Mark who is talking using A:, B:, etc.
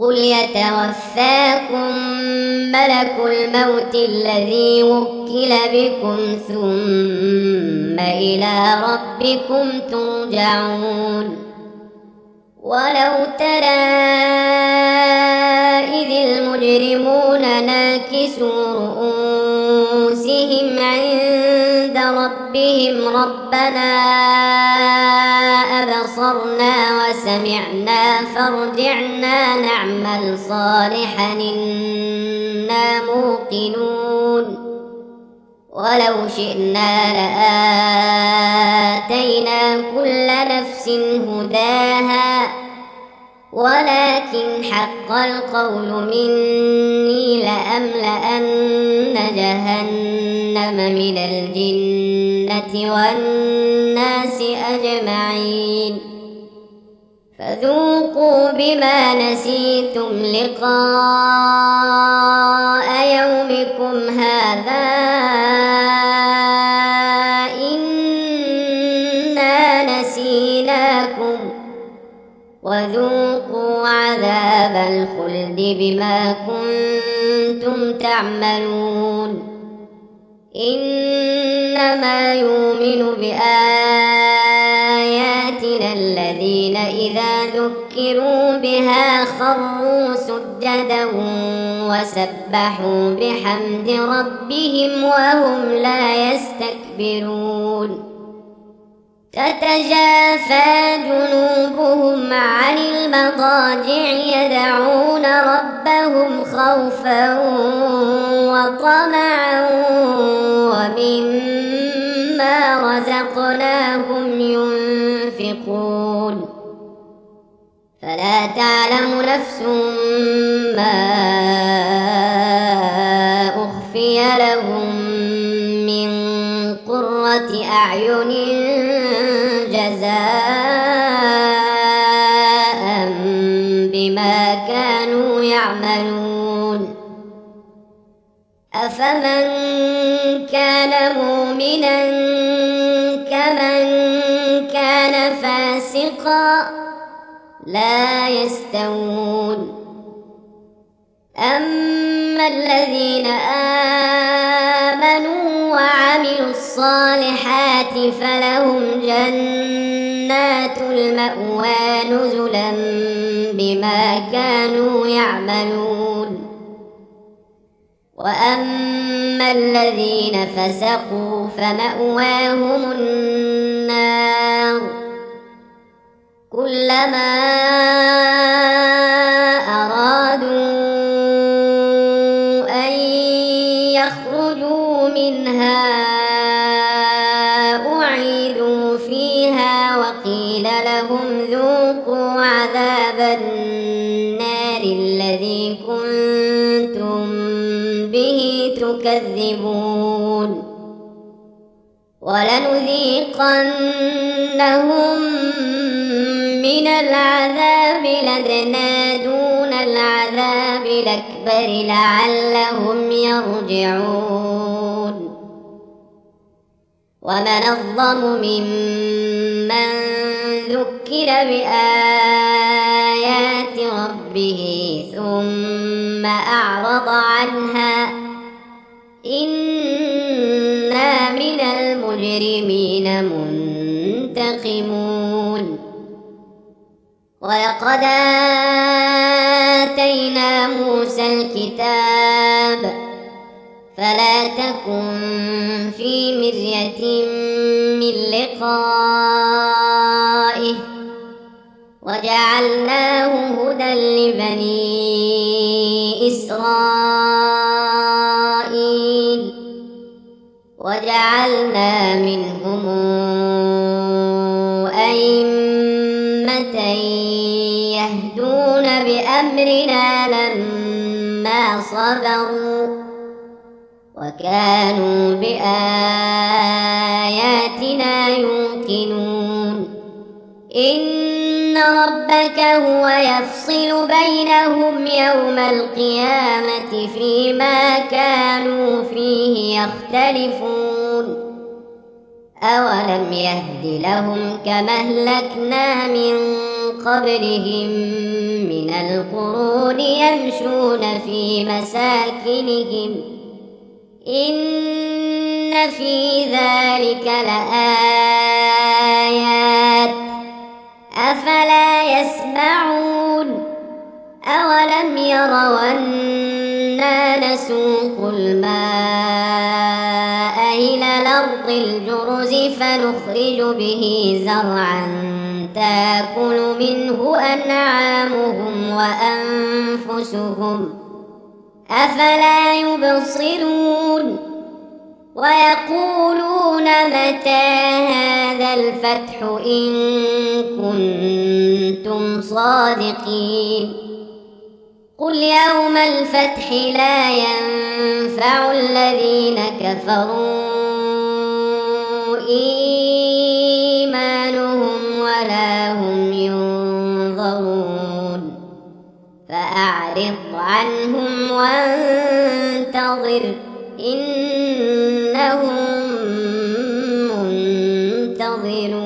A: قل يتوفاكم ملك الموت الذي وكل بكم ثم إلى ربكم ترجعون ولو ترى إذ المجرمون ناكسوا رؤوسهم عند ربهم ربنا أبصرنا وسمعنا فارجعنا نعمل صالحا إنا موقنون ولو شئنا لآتينا كل نفس هداها ولكن حق القول مني لأملأن جهنم من الجنة والناس أجمعين فذوقوا بما نسيتم لقاء يومكم هذا إنا نسيناكم وذوقوا عذاب الخلد بما كنتم تعملون إنما يؤمن بآياتنا الذين إذا ذكروا بها خروا سجدا وسبحوا بحمد ربهم وهم لا يستكبرون تتجافى جنوبهم عن المضاجع يدعون ربهم خوفا وطمعا ومما رزقناهم ينفقون فلا تعلم نفس ما أخفي لهم من قرة أعين جزاء بما كانوا يعملون أفمن كان مؤمنا كمن كان فاسقا لا يستوون أما الذين آمنوا وعملوا الصالحات فلهم جنات المأوى نزلا بما كانوا يعملون وأما الذين فسقوا فمأواهم النار كلما أرادوا أن يخرجوا منها أعيدوا فيها وقيل لهم ذوقوا عذاب النار الذي كنتم به تكذبون ولنذيقنهم من العذاب الأدنى دون العذاب الأكبر لعلهم يرجعون ومن أظلم ممن ذكر بآيات ربه ثم أعرض عنها إنا من المجرمين منتقمون ولقد آتينا موسى الكتاب فلا تكن في مرية من لقائه وجعلناه هدى لبني إسرائيل وجعلنا منهم أئمة يهدون بأمرنا لما صبروا وكانوا بآياتنا يوقنون إن ربك هو يفصل بينهم يوم القيامة فيما كانوا فيه يختلفون أولم يهد لهم كما أهلكنا من قبلهم من القرون يمشون في مساكنهم إن في ذلك لآيات أفلا يسمعون أولم يروا أنا نسوق الماء إلى الأرض الجرز فنخرج به زرعا تأكل منه أنعامهم وأنفسهم أفلا يبصرون ويقولون متى هذا الفتح إن كنتم صادقين قل يوم الفتح لا ينفع الذين كفروا إيمانهم ولا هم ينظرون فأعرض عنهم وانتظر إنهم منتظرون.